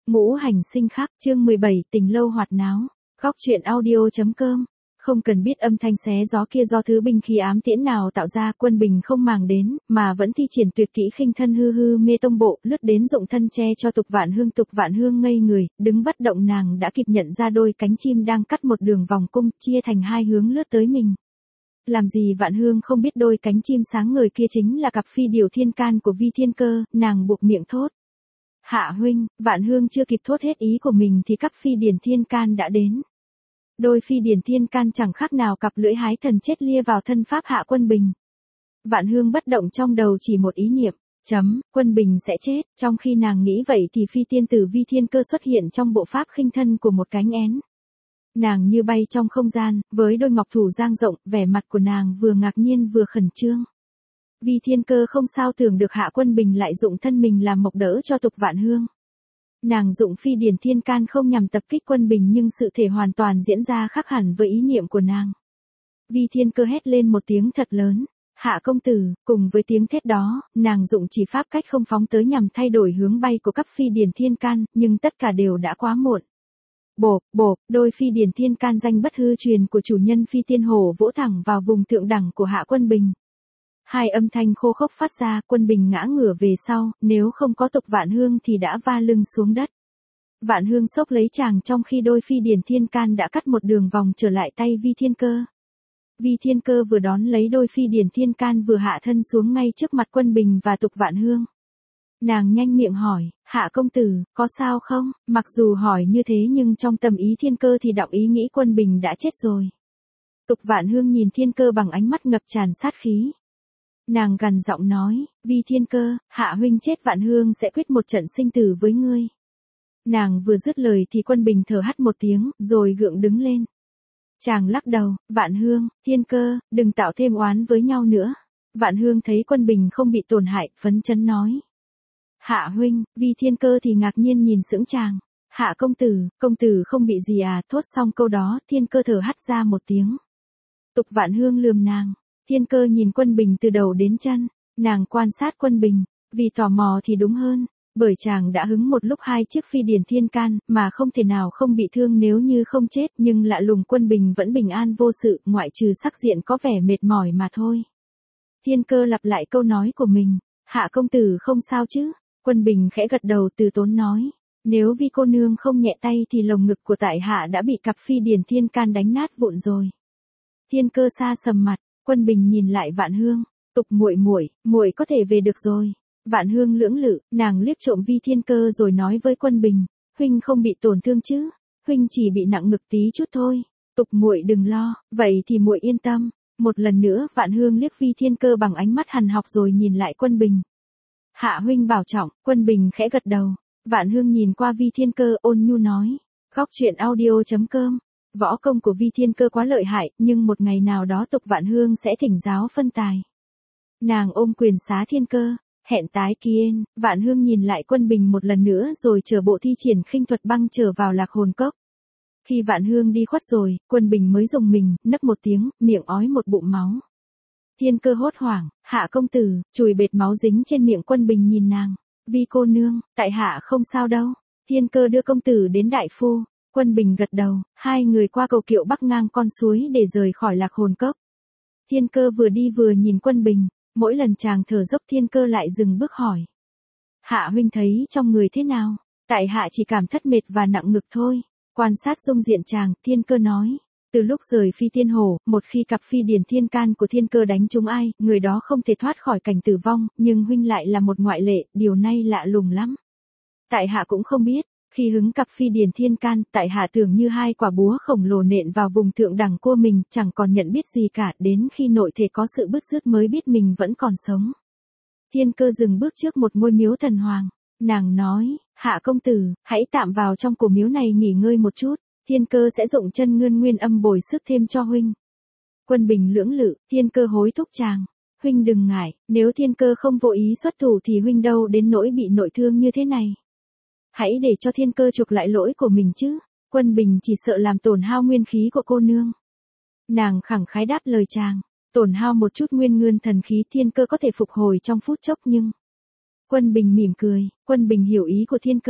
Ngũ hành sinh khắc, chương 17, tình lâu hoạt náo. Góc truyện audio.com. Không cần biết âm thanh xé gió kia do thứ binh khí ám tiễn nào tạo ra, Quân Bình không màng đến, mà vẫn thi triển tuyệt kỹ khinh thân hư hư mê tông bộ, lướt đến dụng thân che cho Tục Vạn Hương. Tục Vạn Hương ngây người, đứng bất động, nàng đã kịp nhận ra đôi cánh chim đang cắt một đường vòng cung, chia thành hai hướng lướt tới mình. Làm gì Vạn Hương không biết đôi cánh chim sáng ngời kia chính là cặp phi điểu thiên can của Vi Thiên Cơ, nàng buộc miệng thốt. Hạ huynh. Vạn Hương chưa kịp thốt hết ý của mình thì cặp phi điển thiên can đã đến. Đôi phi điển thiên can chẳng khác nào cặp lưỡi hái thần chết lia vào thân pháp Hạ Quân Bình. Vạn Hương bất động, trong đầu chỉ một ý niệm, Quân Bình sẽ chết. Trong khi nàng nghĩ vậy thì phi tiên tử Vi Thiên Cơ xuất hiện trong bộ pháp khinh thân của một cánh én. Nàng như bay trong không gian, với đôi ngọc thủ dang rộng, vẻ mặt của nàng vừa ngạc nhiên vừa khẩn trương. Vi Thiên Cơ không sao tưởng được Hạ Quân Bình lại dụng thân mình làm mộc đỡ cho Tục Vạn Hương. Nàng dụng phi điển thiên can không nhằm tập kích Quân Bình, nhưng sự thể hoàn toàn diễn ra khác hẳn với ý niệm của nàng. Vi Thiên Cơ hét lên một tiếng thật lớn. Hạ công tử. Cùng với tiếng thét đó, nàng dụng chỉ pháp cách không phóng tới nhằm thay đổi hướng bay của các phi điển thiên can, nhưng tất cả đều đã quá muộn. Bộp, đôi phi điển thiên can danh bất hư truyền của chủ nhân Phi Tiên Hổ vỗ thẳng vào vùng thượng đẳng của Hạ Quân Bình. Hai âm thanh khô khốc phát ra, Quân Bình ngã ngửa về sau, nếu không có Tục Vạn Hương thì đã va lưng xuống đất. Vạn Hương xốc lấy chàng trong khi đôi phi điển thiên can đã cắt một đường vòng trở lại tay Vi Thiên Cơ. Vi Thiên Cơ vừa đón lấy đôi phi điển thiên can vừa hạ thân xuống ngay trước mặt Quân Bình và Tục Vạn Hương. Nàng nhanh miệng hỏi, Hạ công tử, có sao không? Mặc dù hỏi như thế nhưng trong tâm ý Thiên Cơ thì đọng ý nghĩ Quân Bình đã chết rồi. Tục Vạn Hương nhìn Thiên Cơ bằng ánh mắt ngập tràn sát khí. Nàng gằn giọng nói, Vi Thiên Cơ, Hạ huynh chết Vạn Hương sẽ quyết một trận sinh tử với ngươi. Nàng vừa dứt lời thì Quân Bình thở hắt một tiếng, rồi gượng đứng lên. Chàng lắc đầu, Vạn Hương, Thiên Cơ, đừng tạo thêm oán với nhau nữa. Vạn Hương thấy Quân Bình không bị tổn hại, phấn chấn nói. Hạ huynh. Vi Thiên Cơ thì ngạc nhiên nhìn sững chàng. Hạ công tử không bị gì à? Thốt xong câu đó, Thiên Cơ thở hắt ra một tiếng. Tục Vạn Hương lườm nàng. Thiên Cơ nhìn Quân Bình từ đầu đến chân, nàng quan sát Quân Bình, vì tò mò thì đúng hơn, bởi chàng đã hứng một lúc hai chiếc phi điển thiên can, mà không thể nào không bị thương nếu như không chết, nhưng lạ lùng Quân Bình vẫn bình an vô sự, ngoại trừ sắc diện có vẻ mệt mỏi mà thôi. Thiên Cơ lặp lại câu nói của mình, Hạ công tử không sao chứ? Quân Bình khẽ gật đầu từ tốn nói, nếu Vi cô nương không nhẹ tay thì lồng ngực của tại hạ đã bị cặp phi điển thiên can đánh nát vụn rồi. Thiên Cơ sa sầm mặt. Quân Bình nhìn lại Vạn Hương, Tục muội có thể về được rồi. Vạn Hương lưỡng lự, nàng liếc trộm Vi Thiên Cơ rồi nói với Quân Bình, huynh không bị tổn thương chứ? Huynh chỉ bị nặng ngực tí chút thôi. Tục muội đừng lo, vậy thì muội yên tâm. Một lần nữa Vạn Hương liếc Vi Thiên Cơ bằng ánh mắt hằn học rồi nhìn lại Quân Bình. Hạ huynh bảo trọng. Quân Bình khẽ gật đầu. Vạn Hương nhìn qua Vi Thiên Cơ ôn nhu nói, góc truyện audio.com. Võ công của Vi Thiên Cơ quá lợi hại, nhưng một ngày nào đó Tục Vạn Hương sẽ thỉnh giáo phân tài. Nàng ôm quyền xá Thiên Cơ, hẹn tái kiến. Vạn Hương nhìn lại Quân Bình một lần nữa rồi chờ bộ thi triển khinh thuật băng trở vào Lạc Hồn Cốc. Khi Vạn Hương đi khuất rồi, Quân Bình mới rùng mình, nấc một tiếng, miệng ói một bụng máu. Thiên Cơ hốt hoảng, Hạ công tử. Chùi bệt máu dính trên miệng Quân Bình nhìn nàng, Vi cô nương, tại hạ không sao đâu. Thiên Cơ đưa công tử đến đại phu. Quân Bình gật đầu, hai người qua cầu kiệu bắc ngang con suối để rời khỏi Lạc Hồn Cốc. Thiên Cơ vừa đi vừa nhìn Quân Bình, mỗi lần chàng thở dốc Thiên Cơ lại dừng bước hỏi. Hạ huynh thấy trong người thế nào? Tại hạ chỉ cảm thất mệt và nặng ngực thôi. Quan sát dung diện chàng, Thiên Cơ nói. Từ lúc rời Phi Tiên Hổ, một khi cặp phi điển thiên can của Thiên Cơ đánh trúng ai, người đó không thể thoát khỏi cảnh tử vong, nhưng huynh lại là một ngoại lệ, điều này lạ lùng lắm. Tại hạ cũng không biết. Khi hứng cặp phi điển thiên can, tại hạ tưởng như hai quả búa khổng lồ nện vào vùng thượng đẳng của mình, chẳng còn nhận biết gì cả, đến khi nội thể có sự bứt rứt mới biết mình vẫn còn sống. Thiên Cơ dừng bước trước một ngôi miếu thần hoàng. Nàng nói, Hạ công tử, hãy tạm vào trong cổ miếu này nghỉ ngơi một chút, Thiên Cơ sẽ dụng chân ngân nguyên âm bồi sức thêm cho huynh. Quân Bình lưỡng lự, Thiên Cơ hối thúc chàng. Huynh đừng ngại, nếu Thiên Cơ không vô ý xuất thủ thì huynh đâu đến nỗi bị nội thương như thế này. Hãy để cho Thiên Cơ chuộc lại lỗi của mình chứ. Quân Bình chỉ sợ làm tổn hao nguyên khí của cô nương. Nàng khẳng khái đáp lời chàng. Tổn hao một chút nguyên ngươn thần khí Thiên Cơ có thể phục hồi trong phút chốc nhưng. Quân Bình mỉm cười. Quân Bình hiểu ý của Thiên Cơ.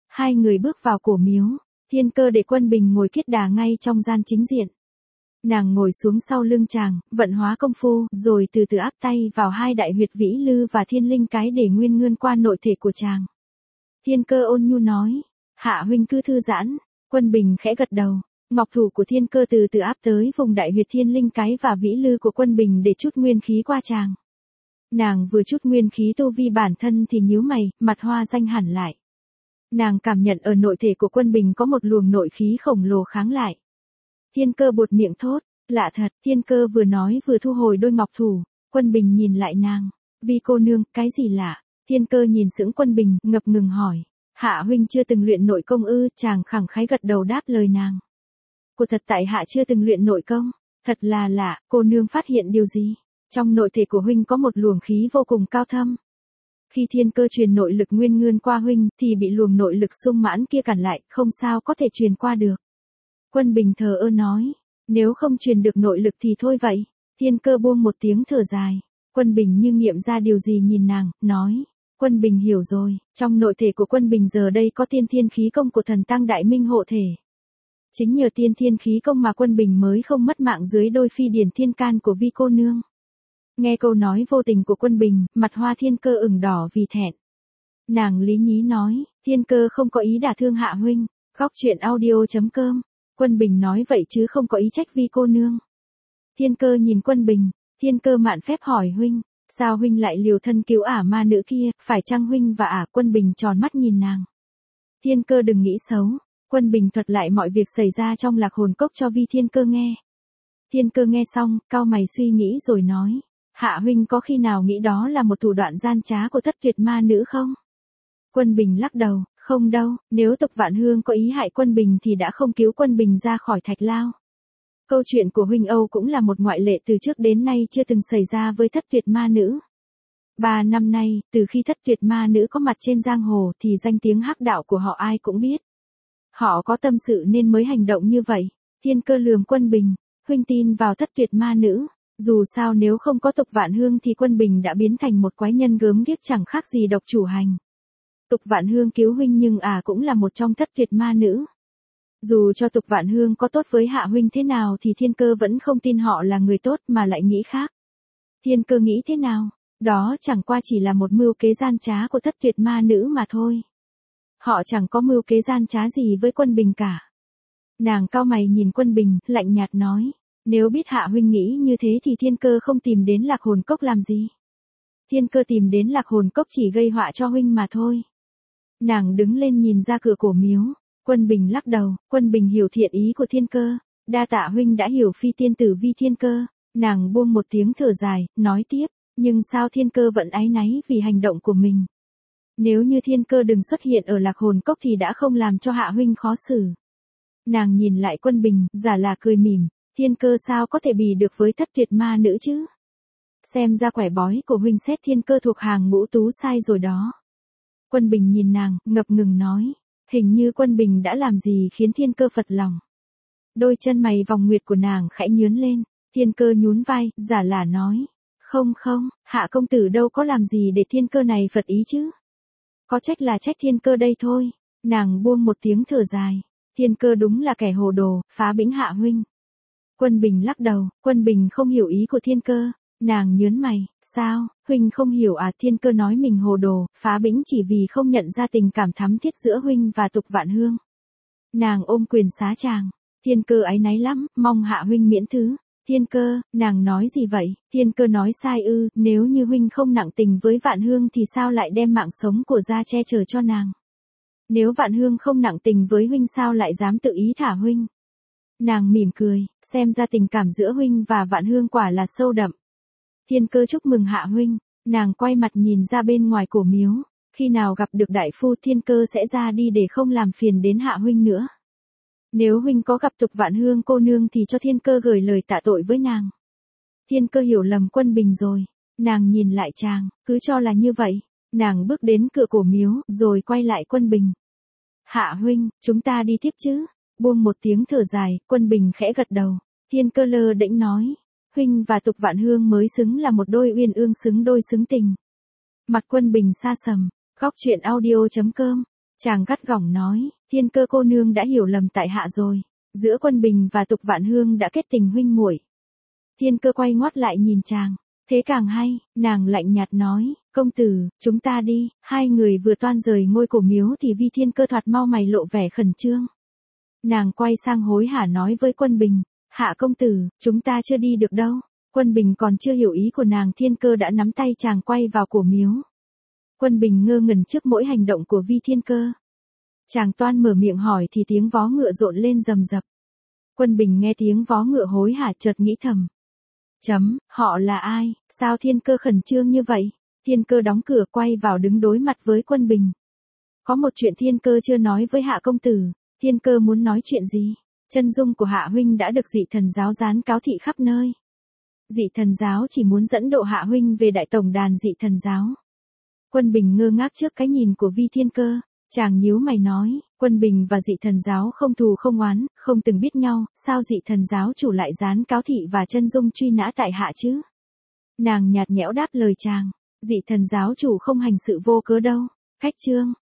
Hai người bước vào cổ miếu, Thiên Cơ để Quân Bình ngồi kiết đà ngay trong gian chính diện. Nàng ngồi xuống sau lưng chàng, vận hóa công phu, rồi từ từ áp tay vào hai đại huyệt vĩ lư và thiên linh cái để nguyên ngươn qua nội thể của chàng. Thiên Cơ ôn nhu nói, Hạ huynh cứ thư giãn. Quân Bình khẽ gật đầu. Ngọc thủ của Thiên Cơ từ từ áp tới vùng đại huyệt thiên linh cái và vĩ lư của Quân Bình để chút nguyên khí qua chàng. Nàng vừa chút nguyên khí tu vi bản thân thì nhíu mày, mặt hoa danh hẳn lại. Nàng cảm nhận ở nội thể của Quân Bình có một luồng nội khí khổng lồ kháng lại. Thiên Cơ buột miệng thốt, lạ thật. Thiên Cơ vừa nói vừa thu hồi đôi ngọc thủ. Quân Bình nhìn lại nàng, Vi cô nương, cái gì lạ? Thiên Cơ nhìn sững Quân Bình, ngập ngừng hỏi, Hạ huynh chưa từng luyện nội công ư? Chàng khẳng khái gật đầu đáp lời nàng. Cô thật tại hạ chưa từng luyện nội công. Thật là lạ, cô nương phát hiện điều gì? Trong nội thể của huynh có một luồng khí vô cùng cao thâm. Khi Thiên Cơ truyền nội lực nguyên ngươn qua huynh thì bị luồng nội lực sung mãn kia cản lại, không sao có thể truyền qua được. Quân Bình thờ ơ nói, nếu không truyền được nội lực thì thôi vậy. Thiên Cơ buông một tiếng thở dài. Quân Bình như nghiệm ra điều gì nhìn nàng, nói, Quân Bình hiểu rồi, trong nội thể của Quân Bình giờ đây có tiên thiên khí công của thần Tăng Đại Minh hộ thể. Chính nhờ tiên thiên khí công mà Quân Bình mới không mất mạng dưới đôi phi điển thiên can của Vi cô nương. Nghe câu nói vô tình của Quân Bình, mặt hoa Thiên Cơ ửng đỏ vì thẹn. Nàng lý nhí nói, Thiên Cơ không có ý đả thương Hạ huynh. Góc truyện audio.com. Quân Bình nói vậy chứ không có ý trách Vi cô nương. Thiên Cơ nhìn Quân Bình, Thiên Cơ mạn phép hỏi huynh, sao huynh lại liều thân cứu ả ma nữ kia, phải chăng huynh và ả? Quân Bình tròn mắt nhìn nàng. Thiên Cơ đừng nghĩ xấu. Quân Bình thuật lại mọi việc xảy ra trong Lạc Hồn Cốc cho Vi Thiên Cơ nghe. Thiên Cơ nghe xong, cau mày suy nghĩ rồi nói, Hạ huynh có khi nào nghĩ đó là một thủ đoạn gian trá của Thất Tuyệt ma nữ không? Quân Bình lắc đầu, không đâu, nếu Tục Vạn Hương có ý hại Quân Bình thì đã không cứu Quân Bình ra khỏi Thạch Lao. Câu chuyện của huynh Âu cũng là một ngoại lệ, từ trước đến nay chưa từng xảy ra với Thất Tuyệt ma nữ. 3 năm nay, từ khi Thất Tuyệt ma nữ có mặt trên giang hồ thì danh tiếng hắc đạo của họ ai cũng biết. Họ có tâm sự nên mới hành động như vậy. Thiên Cơ lườm Quân Bình, huynh tin vào Thất Tuyệt ma nữ. Dù sao nếu không có Tục Vạn Hương thì Quân Bình đã biến thành một quái nhân gớm ghiếc chẳng khác gì độc chủ hành. Tục Vạn Hương cứu huynh nhưng cũng là một trong Thất Tuyệt ma nữ. Dù cho Tục Vạn Hương có tốt với Hạ huynh thế nào thì Thiên Cơ vẫn không tin họ là người tốt mà lại nghĩ khác. Thiên Cơ nghĩ thế nào? Đó chẳng qua chỉ là một mưu kế gian trá của Thất Tuyệt ma nữ mà thôi. Họ chẳng có mưu kế gian trá gì với Quân Bình cả. Nàng cau mày nhìn Quân Bình, lạnh nhạt nói, nếu biết Hạ huynh nghĩ như thế thì Thiên Cơ không tìm đến Lạc Hồn Cốc làm gì. Thiên Cơ tìm đến Lạc Hồn Cốc chỉ gây họa cho huynh mà thôi. Nàng đứng lên nhìn ra cửa cổ miếu. Quân Bình lắc đầu. Quân Bình hiểu thiện ý của Thiên Cơ. Đa tạ huynh đã hiểu phi tiên tử Vi Thiên Cơ. Nàng buông một tiếng thở dài, nói tiếp, nhưng sao Thiên Cơ vẫn áy náy vì hành động của mình. Nếu như Thiên Cơ đừng xuất hiện ở Lạc Hồn Cốc thì đã không làm cho Hạ huynh khó xử. Nàng nhìn lại Quân Bình, giả là cười mỉm, Thiên Cơ sao có thể bì được với Thất Tuyệt ma nữ chứ? Xem ra quẻ bói của huynh xét Thiên Cơ thuộc hàng ngũ tú sai rồi đó. Quân Bình nhìn nàng, ngập ngừng nói, hình như Quân Bình đã làm gì khiến Thiên Cơ phật lòng. Đôi chân mày vòng nguyệt của nàng khẽ nhướn lên. Thiên Cơ nhún vai, giả là nói, không, Hạ công tử đâu có làm gì để Thiên Cơ này phật ý chứ. Có trách là trách Thiên Cơ đây thôi. Nàng buông một tiếng thở dài. Thiên Cơ đúng là kẻ hồ đồ, phá bĩnh Hạ huynh. Quân Bình lắc đầu. Quân Bình không hiểu ý của Thiên Cơ. Nàng nhớn mày, sao, huynh không hiểu à? Thiên Cơ nói mình hồ đồ, phá bĩnh chỉ vì không nhận ra tình cảm thắm thiết giữa huynh và Tục Vạn Hương. Nàng ôm quyền xá chàng. Thiên Cơ áy náy lắm, mong Hạ huynh miễn thứ. Thiên Cơ, nàng nói gì vậy? Thiên Cơ nói sai ư? Nếu như huynh không nặng tình với Vạn Hương thì sao lại đem mạng sống của gia che chở cho nàng? Nếu Vạn Hương không nặng tình với huynh sao lại dám tự ý thả huynh? Nàng mỉm cười, xem ra tình cảm giữa huynh và Vạn Hương quả là sâu đậm. Thiên Cơ chúc mừng Hạ huynh. Nàng quay mặt nhìn ra bên ngoài cổ miếu. Khi nào gặp được đại phu Thiên Cơ sẽ ra đi để không làm phiền đến Hạ huynh nữa. Nếu huynh có gặp Tục Vạn Hương cô nương thì cho Thiên Cơ gửi lời tạ tội với nàng. Thiên Cơ hiểu lầm Quân Bình rồi. Nàng nhìn lại chàng, cứ cho là như vậy. Nàng bước đến cửa cổ miếu, rồi quay lại Quân Bình. Hạ huynh, chúng ta đi tiếp chứ? Buông một tiếng thở dài, Quân Bình khẽ gật đầu. Thiên Cơ lơ đễnh nói, huynh và Tục Vạn Hương mới xứng là một đôi uyên ương xứng đôi xứng tình. Mặt Quân Bình xa sầm. Góc truyện audio.com Chàng gắt gỏng nói, Thiên Cơ cô nương đã hiểu lầm tại hạ rồi. Giữa Quân Bình và Tục Vạn Hương đã kết tình huynh muội. Thiên Cơ quay ngoắt lại nhìn chàng. Thế càng hay, nàng lạnh nhạt nói, công tử, chúng ta đi. Hai người vừa toan rời ngôi cổ miếu thì Vi Thiên Cơ thoạt mau mày lộ vẻ khẩn trương. Nàng quay sang hối hả nói với Quân Bình, hạ công tử, chúng ta chưa đi được đâu. Quân Bình còn chưa hiểu ý của nàng, Thiên Cơ đã nắm tay chàng quay vào cổ miếu. Quân Bình ngơ ngẩn trước mỗi hành động của Vi Thiên Cơ. Chàng toan mở miệng hỏi thì tiếng vó ngựa rộn lên rầm rập. Quân Bình nghe tiếng vó ngựa hối hả chợt nghĩ thầm. Họ là ai, sao Thiên Cơ khẩn trương như vậy? Thiên Cơ đóng cửa quay vào đứng đối mặt với Quân Bình. Có một chuyện Thiên Cơ chưa nói với hạ công tử. Thiên Cơ muốn nói chuyện gì? Chân dung của hạ huynh đã được dị thần giáo gián cáo thị khắp nơi. Dị thần giáo chỉ muốn dẫn độ hạ huynh về đại tổng đàn dị thần giáo. Quân Bình ngơ ngác trước cái nhìn của Vi Thiên Cơ. Chàng nhíu mày nói, Quân Bình và dị thần giáo không thù không oán, không từng biết nhau, sao dị thần giáo chủ lại gián cáo thị và chân dung truy nã tại hạ chứ? Nàng nhạt nhẽo đáp lời chàng, dị thần giáo chủ không hành sự vô cớ đâu. Khách chương.